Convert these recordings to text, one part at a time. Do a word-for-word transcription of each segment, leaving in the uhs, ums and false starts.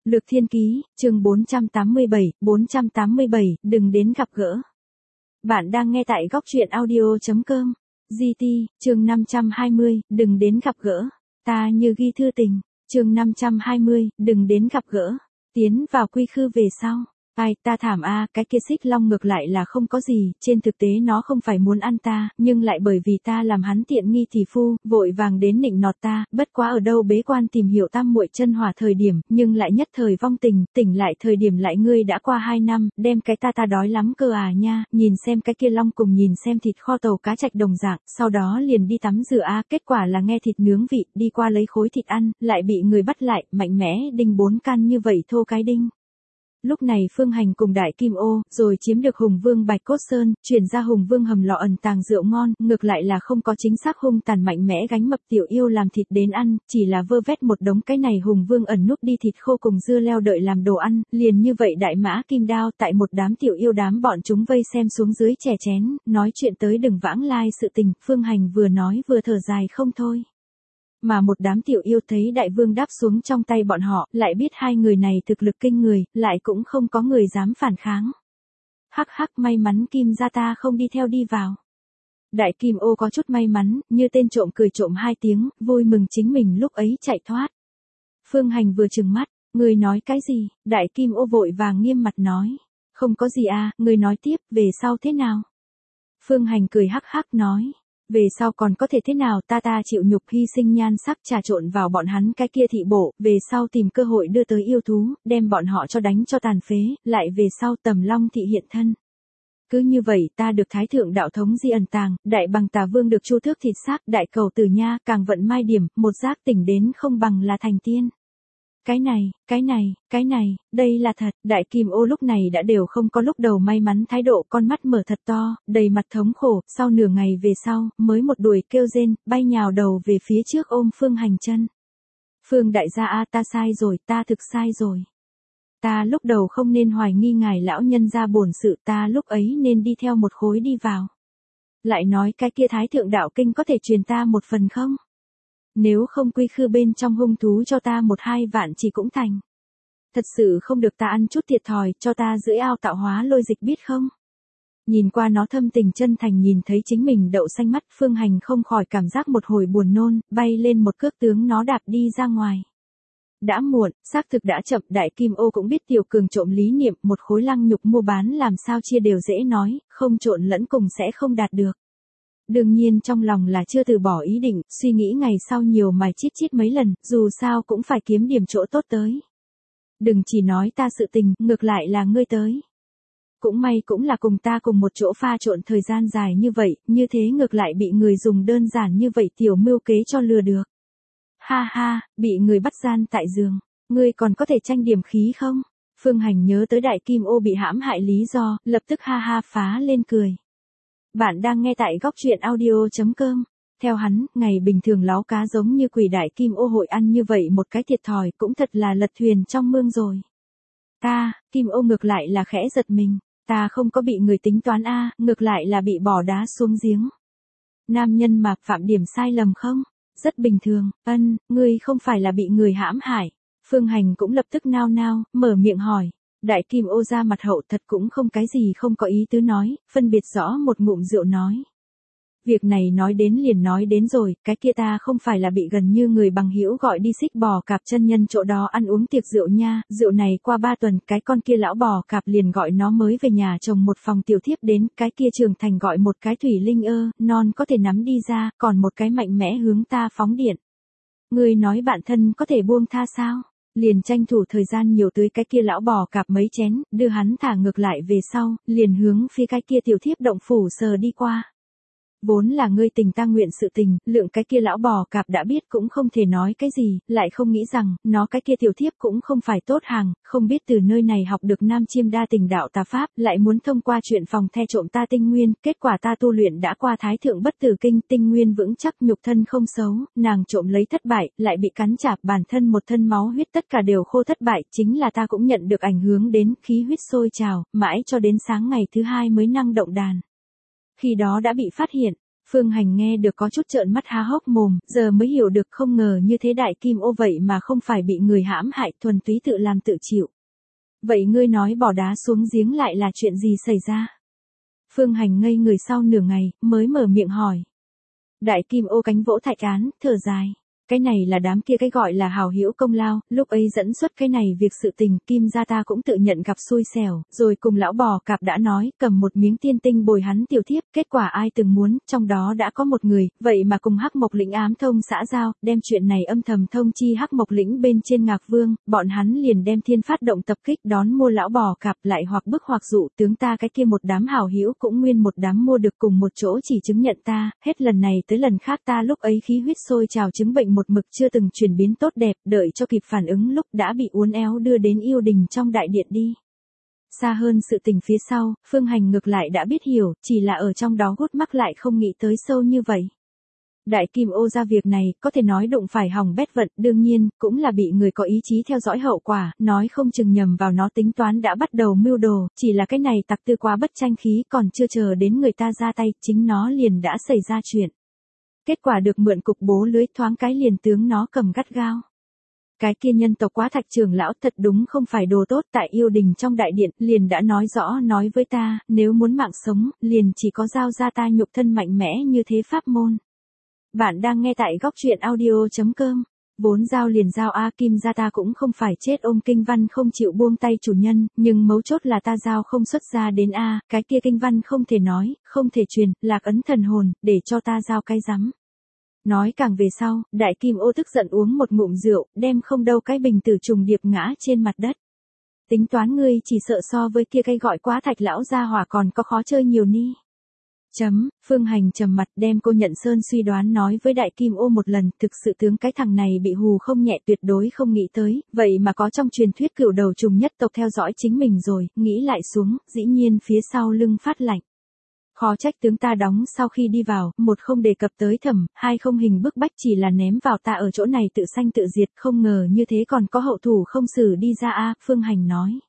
Lược Thiên Ký, chương bốn trăm tám mươi bảy, bốn trăm tám mươi bảy, đừng đến gặp gỡ. Bạn đang nghe tại góc truyện audio chấm com. giê tê, chương năm trăm hai mươi, đừng đến gặp gỡ. Ta như ghi thư tình, chương năm trăm hai mươi, đừng đến gặp gỡ. Tiến vào quy khư về sau. Ai, ta thảm a, cái kia Xích Long ngược lại là không có gì, trên thực tế nó không phải muốn ăn ta, nhưng lại bởi vì ta làm hắn tiện nghi thì phu, vội vàng đến nịnh nọt ta, bất quá ở đâu bế quan tìm hiểu tam muội chân hỏa thời điểm, nhưng lại nhất thời vong tình, tỉnh lại thời điểm lại ngươi đã qua hai năm, đem cái ta ta đói lắm cơ à nha, nhìn xem cái kia Long cùng nhìn xem thịt kho tàu cá trạch đồng dạng, sau đó liền đi tắm rửa a, kết quả là nghe thịt nướng vị, đi qua lấy khối thịt ăn, lại bị người bắt lại, mạnh mẽ đinh bốn can như vậy thô cái đinh. Lúc này Phương Hành cùng Đại Kim Ô, rồi chiếm được Hùng Vương Bạch Cốt Sơn, chuyển ra Hùng Vương hầm lò ẩn tàng rượu ngon, ngược lại là không có chính xác hung tàn mạnh mẽ gánh mập tiểu yêu làm thịt đến ăn, chỉ là vơ vét một đống cái này Hùng Vương ẩn núp đi thịt khô cùng dưa leo đợi làm đồ ăn, liền như vậy đại mã kim đao tại một đám tiểu yêu đám bọn chúng vây xem xuống dưới chè chén, nói chuyện tới đừng vãng lai sự tình, Phương Hành vừa nói vừa thở dài không thôi. Mà một đám tiểu yêu thấy đại vương đáp xuống trong tay bọn họ, lại biết hai người này thực lực kinh người, lại cũng không có người dám phản kháng. Hắc hắc, may mắn Kim gia ta không đi theo đi vào. Đại Kim Ô có chút may mắn, như tên trộm cười trộm hai tiếng, vui mừng chính mình lúc ấy chạy thoát. Phương Hành vừa trừng mắt, người nói cái gì? Đại Kim Ô vội vàng nghiêm mặt nói. Không có gì à, người nói tiếp, về sau thế nào? Phương Hành cười hắc hắc nói. Về sau còn có thể thế nào, ta ta chịu nhục hy sinh nhan sắc trà trộn vào bọn hắn cái kia thị bộ, về sau tìm cơ hội đưa tới yêu thú, đem bọn họ cho đánh cho tàn phế, lại về sau Tầm Long thị hiện thân. Cứ như vậy ta được Thái Thượng Đạo Thống di ẩn tàng, đại bằng Tà Vương được chu thước thịt xác, đại cầu Tử Nha càng vận mai điểm, một giác tỉnh đến không bằng là thành tiên. Cái này, cái này, cái này, đây là thật, Đại Kim Ô lúc này đã đều không có lúc đầu may mắn thái độ, con mắt mở thật to, đầy mặt thống khổ, sau nửa ngày về sau, mới một đuổi kêu rên, bay nhào đầu về phía trước ôm Phương Hành chân. Phương đại gia a, ta sai rồi, ta thực sai rồi. Ta lúc đầu không nên hoài nghi ngài lão nhân gia bổn sự, ta lúc ấy nên đi theo một khối đi vào. Lại nói cái kia Thái Thượng Đạo Kinh có thể truyền ta một phần không? Nếu không quy khư bên trong hung thú cho ta một hai vạn chỉ cũng thành. Thật sự không được ta ăn chút thiệt thòi, cho ta dưới ao tạo hóa lôi dịch biết không? Nhìn qua nó thâm tình chân thành nhìn thấy chính mình đậu xanh mắt, Phương Hành không khỏi cảm giác một hồi buồn nôn, bay lên một cước tướng nó đạp đi ra ngoài. Đã muộn, xác thực đã chậm, Đại Kim Ô cũng biết tiểu cường trộm lý niệm, một khối lăng nhục mua bán làm sao chia đều dễ nói, không trộn lẫn cùng sẽ không đạt được. Đương nhiên trong lòng là chưa từ bỏ ý định, suy nghĩ ngày sau nhiều mài chít chít mấy lần, dù sao cũng phải kiếm điểm chỗ tốt tới. Đừng chỉ nói ta sự tình, ngược lại là ngươi tới. Cũng may cũng là cùng ta cùng một chỗ pha trộn thời gian dài như vậy, như thế ngược lại bị người dùng đơn giản như vậy tiểu mưu kế cho lừa được. Ha ha, bị người bắt gian tại giường, ngươi còn có thể tranh điểm khí không? Phương Hành nhớ tới Đại Kim Ô bị hãm hại lý do, lập tức ha ha phá lên cười. Bạn đang nghe tại góc truyện audio chấm com. Theo hắn, ngày bình thường láo cá giống như quỷ Đại Kim Ô hội ăn như vậy một cái thiệt thòi cũng thật là lật thuyền trong mương rồi. Ta, Kim Ô ngược lại là khẽ giật mình, ta không có bị người tính toán a, ngược lại là bị bỏ đá xuống giếng. Nam nhân mà phạm điểm sai lầm không? Rất bình thường, ân, ngươi không phải là bị người hãm hại. Phương Hành cũng lập tức nao nao, mở miệng hỏi. Đại Kim Ô ra mặt hậu thật cũng không cái gì không có ý tứ nói, phân biệt rõ một ngụm rượu nói. Việc này nói đến liền nói đến rồi, cái kia ta không phải là bị gần như người bằng hữu gọi đi Xích Bò Cạp chân nhân chỗ đó ăn uống tiệc rượu nha, rượu này qua ba tuần, cái con kia lão bò cạp liền gọi nó mới về nhà chồng một phòng tiểu thiếp đến, cái kia trưởng thành gọi một cái thủy linh ơ, non có thể nắm đi ra, còn một cái mạnh mẽ hướng ta phóng điện. Người nói bạn thân có thể buông tha sao? Liền tranh thủ thời gian nhiều tới cái kia lão bò cạp mấy chén, đưa hắn thả ngược lại về sau, liền hướng phía cái kia tiểu thiếp động phủ sờ đi qua. Vốn là ngươi tình ta nguyện sự tình, lượng cái kia lão bò cạp đã biết cũng không thể nói cái gì, lại không nghĩ rằng, nó cái kia tiểu thiếp cũng không phải tốt hàng, không biết từ nơi này học được nam chiêm đa tình đạo tà pháp, lại muốn thông qua chuyện phòng the trộm ta tinh nguyên, kết quả ta tu luyện đã qua thái thượng bất tử kinh, tinh nguyên vững chắc nhục thân không xấu, nàng trộm lấy thất bại, lại bị cắn chạp bản thân một thân máu huyết tất cả đều khô thất bại, chính là ta cũng nhận được ảnh hưởng đến khí huyết sôi trào, mãi cho đến sáng ngày thứ hai mới năng động đàn. Khi đó đã bị phát hiện, Phương Hành nghe được có chút trợn mắt há hốc mồm, giờ mới hiểu được không ngờ như thế Đại Kim Ô vậy mà không phải bị người hãm hại, thuần túy tự làm tự chịu. Vậy ngươi nói bỏ đá xuống giếng lại là chuyện gì xảy ra? Phương Hành ngây người sau nửa ngày, mới mở miệng hỏi. Đại Kim Ô cánh vỗ thạch án, thở dài. Cái này là đám kia cái gọi là hào hữu công lao, lúc ấy dẫn xuất cái này việc sự tình, Kim gia ta cũng tự nhận gặp xui xẻo, rồi cùng lão bò cạp đã nói, cầm một miếng tiên tinh bồi hắn tiểu thiếp, kết quả ai từng muốn, trong đó đã có một người, vậy mà cùng Hắc Mộc Lĩnh ám thông xã giao, đem chuyện này âm thầm thông chi Hắc Mộc Lĩnh bên trên Ngạc Vương, bọn hắn liền đem thiên phát động tập kích đón mua lão bò cạp lại hoặc bức hoặc dụ tướng ta cái kia một đám hào hữu cũng nguyên một đám mua được cùng một chỗ chỉ chứng nhận ta, hết lần này tới lần khác ta lúc ấy khí huyết sôi trào chứng bệnh một mực chưa từng chuyển biến tốt đẹp, đợi cho kịp phản ứng lúc đã bị uốn éo đưa đến yêu đình trong đại điện đi. Xa hơn sự tình phía sau, Phương Hành ngược lại đã biết hiểu, chỉ là ở trong đó hút mắc lại không nghĩ tới sâu như vậy. Đại Kim Ô ra việc này, có thể nói đụng phải hỏng bét vận, đương nhiên, cũng là bị người có ý chí theo dõi hậu quả, nói không chừng nhầm vào nó tính toán đã bắt đầu mưu đồ, chỉ là cái này tặc tư quá bất tranh khí còn chưa chờ đến người ta ra tay, chính nó liền đã xảy ra chuyện. Kết quả được mượn cục bố lưới thoáng cái liền tướng nó cầm gắt gao. Cái kia nhân tộc Quá Thạch trưởng lão thật đúng không phải đồ tốt, tại yêu đình trong đại điện, liền đã nói rõ nói với ta, nếu muốn mạng sống, liền chỉ có giao ra ta nhục thân mạnh mẽ như thế pháp môn. Bạn đang nghe tại góc truyện audio chấm com. Vốn giao liền giao A Kim gia ta cũng không phải chết ôm kinh văn không chịu buông tay chủ nhân, nhưng mấu chốt là ta giao không xuất ra đến A, cái kia kinh văn không thể nói, không thể truyền, lạc ấn thần hồn, để cho ta giao cái rắm. Nói càng về sau, Đại Kim Ô tức giận uống một ngụm rượu, đem không đâu cái bình tử trùng điệp ngã trên mặt đất. Tính toán ngươi chỉ sợ so với kia cây gọi Quá Thạch lão gia hỏa còn có khó chơi nhiều ni. Chấm, Phương Hành trầm mặt đem cô nhận sơn suy đoán nói với Đại Kim Ô một lần, thực sự tướng cái thằng này bị hù không nhẹ tuyệt đối không nghĩ tới, vậy mà có trong truyền thuyết cửu đầu trùng nhất tộc theo dõi chính mình rồi, nghĩ lại xuống, dĩ nhiên phía sau lưng phát lạnh. Khó trách tướng ta đóng sau khi đi vào, một không đề cập tới thẩm, hai không hình bức bách chỉ là ném vào ta ở chỗ này tự sanh tự diệt, không ngờ như thế còn có hậu thủ không xử đi ra a. Phương Hành nói.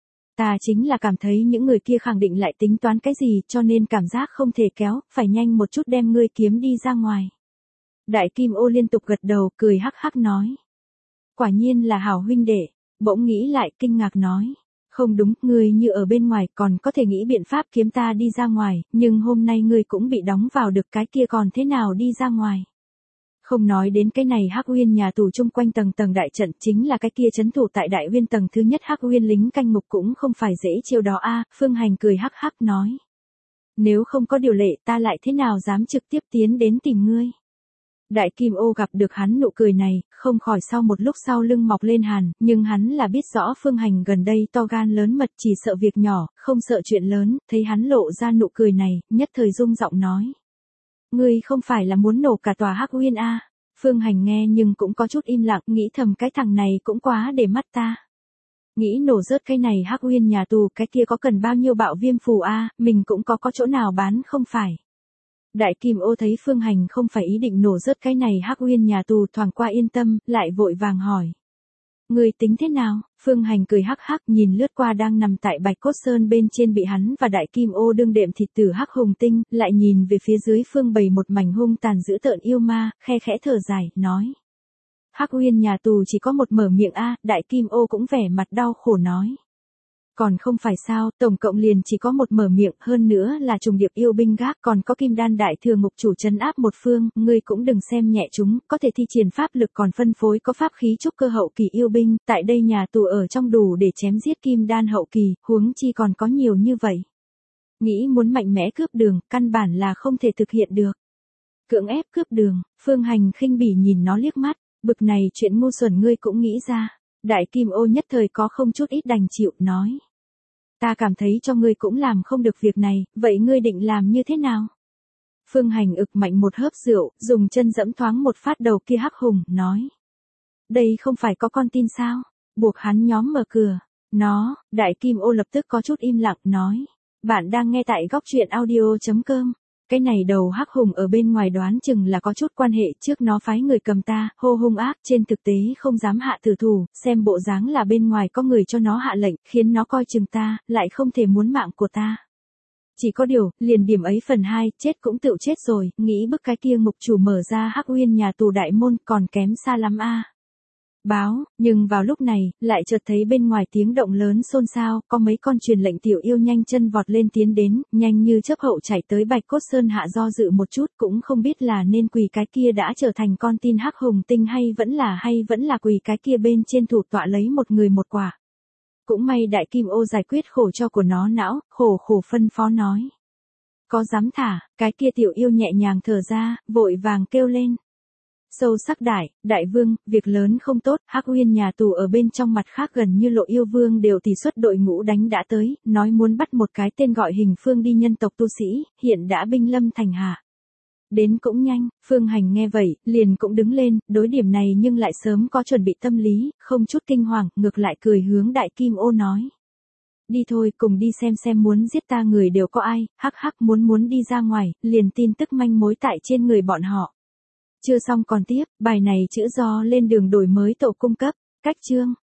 Ta chính là cảm thấy những người kia khẳng định lại tính toán cái gì cho nên cảm giác không thể kéo, phải nhanh một chút đem ngươi kiếm đi ra ngoài. Đại Kim Ô liên tục gật đầu cười hắc hắc nói. Quả nhiên là hảo huynh đệ, bỗng nghĩ lại kinh ngạc nói. Không đúng, ngươi như ở bên ngoài còn có thể nghĩ biện pháp kiếm ta đi ra ngoài, nhưng hôm nay ngươi cũng bị đóng vào được cái kia còn thế nào đi ra ngoài. Không nói đến cái này Hắc Uyên nhà tù chung quanh tầng tầng đại trận chính là cái kia trấn thủ tại Đại Uyên tầng thứ nhất Hắc Uyên lính canh ngục cũng không phải dễ chiêu đó a. Phương Hành cười hắc hắc nói. Nếu không có điều lệ ta lại thế nào dám trực tiếp tiến đến tìm ngươi. Đại Kim Ô gặp được hắn nụ cười này, không khỏi sau một lúc sau lưng mọc lên hàn, nhưng hắn là biết rõ Phương Hành gần đây to gan lớn mật chỉ sợ việc nhỏ, không sợ chuyện lớn, thấy hắn lộ ra nụ cười này, nhất thời rung giọng nói. Ngươi không phải là muốn nổ cả tòa Hắc Uyên a? Phương Hành nghe nhưng cũng có chút im lặng, nghĩ thầm cái thằng này cũng quá để mắt ta. Nghĩ nổ rớt cái này Hắc Uyên nhà tù, cái kia có cần bao nhiêu bạo viêm phù a, mình cũng có có chỗ nào bán không phải. Đại Kim Ô thấy Phương Hành không phải ý định nổ rớt cái này Hắc Uyên nhà tù thoảng qua yên tâm, lại vội vàng hỏi. Người tính thế nào? Phương Hành cười hắc hắc nhìn lướt qua đang nằm tại Bạch Cốt Sơn bên trên bị hắn và Đại Kim Ô đương đệm thịt tử Hắc Hùng Tinh, lại nhìn về phía dưới phương bầy một mảnh hung tàn dữ tợn yêu ma, khe khẽ thở dài, nói. Hắc Uyên nhà tù chỉ có một mở miệng a. Đại Kim Ô cũng vẻ mặt đau khổ nói. Còn không phải sao, tổng cộng liền chỉ có một mở miệng, hơn nữa là trùng điệp yêu binh gác, còn có Kim Đan đại thừa ngục chủ trấn áp một phương, ngươi cũng đừng xem nhẹ chúng, có thể thi triển pháp lực còn phân phối có pháp khí trúc cơ hậu kỳ yêu binh, tại đây nhà tù ở trong đủ để chém giết Kim Đan hậu kỳ, huống chi còn có nhiều như vậy. Nghĩ muốn mạnh mẽ cướp đường, căn bản là không thể thực hiện được. Cưỡng ép cướp đường, Phương Hành khinh bỉ nhìn nó liếc mắt, bực này chuyện ngu xuẩn ngươi cũng nghĩ ra. Đại Kim Ô nhất thời có không chút ít đành chịu, nói. Ta cảm thấy cho ngươi cũng làm không được việc này, vậy ngươi định làm như thế nào? Phương Hành ực mạnh một hớp rượu, dùng chân dẫm thoáng một phát đầu kia Hắc Hùng, nói. Đây không phải có con tin sao? Buộc hắn nhóm mở cửa. Nó, Đại Kim Ô lập tức có chút im lặng, nói. Bạn đang nghe tại góc truyện audio chấm com. Cái này đầu Hắc Hùng ở bên ngoài đoán chừng là có chút quan hệ trước nó phái người cầm ta, hô hung ác, trên thực tế không dám hạ tử thủ, xem bộ dáng là bên ngoài có người cho nó hạ lệnh, khiến nó coi chừng ta, lại không thể muốn mạng của ta. Chỉ có điều, liền điểm ấy phần hai, chết cũng tựu chết rồi, nghĩ bức cái kia ngục chủ mở ra Hắc Uyên nhà tù đại môn còn kém xa lắm a. Báo, nhưng vào lúc này, lại chợt thấy bên ngoài tiếng động lớn xôn xao, có mấy con truyền lệnh tiểu yêu nhanh chân vọt lên tiến đến, nhanh như chớp hậu chạy tới Bạch Cốt Sơn hạ do dự một chút, cũng không biết là nên quỳ cái kia đã trở thành con tin Hắc Hùng Tinh hay vẫn là hay vẫn là quỳ cái kia bên trên thủ tọa lấy một người một quả. Cũng may đại kim ô giải quyết khổ cho của nó não, khổ khổ phân phó nói. Có dám thả, cái kia tiểu yêu nhẹ nhàng thở ra, vội vàng kêu lên. Sâu sắc đại, đại vương, việc lớn không tốt, Hắc Uyên nhà tù ở bên trong mặt khác gần như lộ yêu vương đều tỷ suất đội ngũ đánh đã tới, nói muốn bắt một cái tên gọi Hình Phương đi nhân tộc tu sĩ, hiện đã binh lâm thành hạ. Đến cũng nhanh, Phương Hành nghe vậy, liền cũng đứng lên, đối điểm này nhưng lại sớm có chuẩn bị tâm lý, không chút kinh hoàng, ngược lại cười hướng đại kim ô nói. Đi thôi, cùng đi xem xem muốn giết ta người đều có ai, hắc hắc muốn muốn đi ra ngoài, liền tin tức manh mối tại trên người bọn họ. Chưa xong còn tiếp, bài này chữ do lên đường đổi mới tổ cung cấp, cách chương.